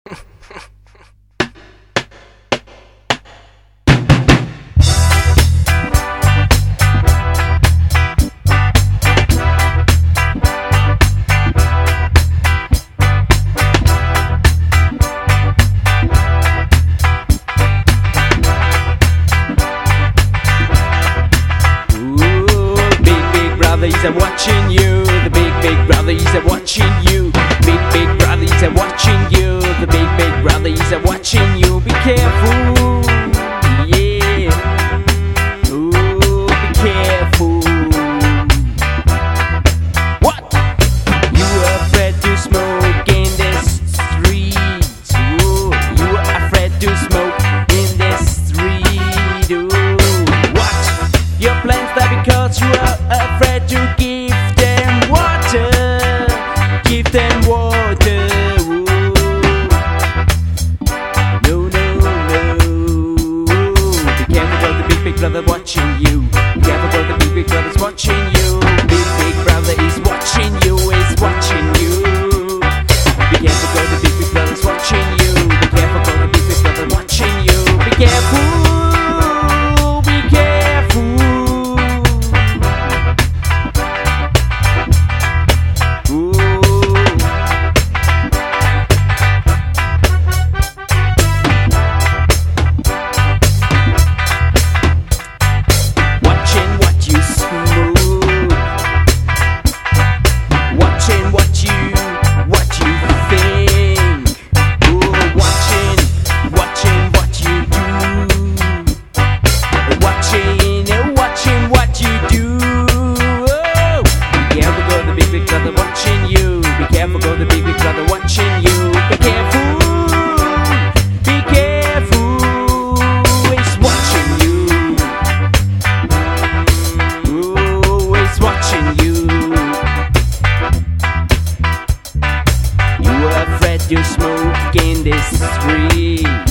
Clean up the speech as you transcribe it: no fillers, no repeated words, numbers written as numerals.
Are watching you, the big brothers are watching you. Big brothers are watching you, the big brothers are watching you. Be careful, yeah. Ooh, be careful. What? You are afraid to smoke in the street. Ooh, you are afraid to smoke in the street. Ooh, what? Your plans are because you are afraid to give them water. Give them water. Ooh. No, no, no. Be careful of the big brother watching you. Be careful of the big brother's watching you. Big brother is watching you, is watching you. Be careful of the big brother's watching you. Be careful of the big brother watching you. Be careful. You smoke in the street.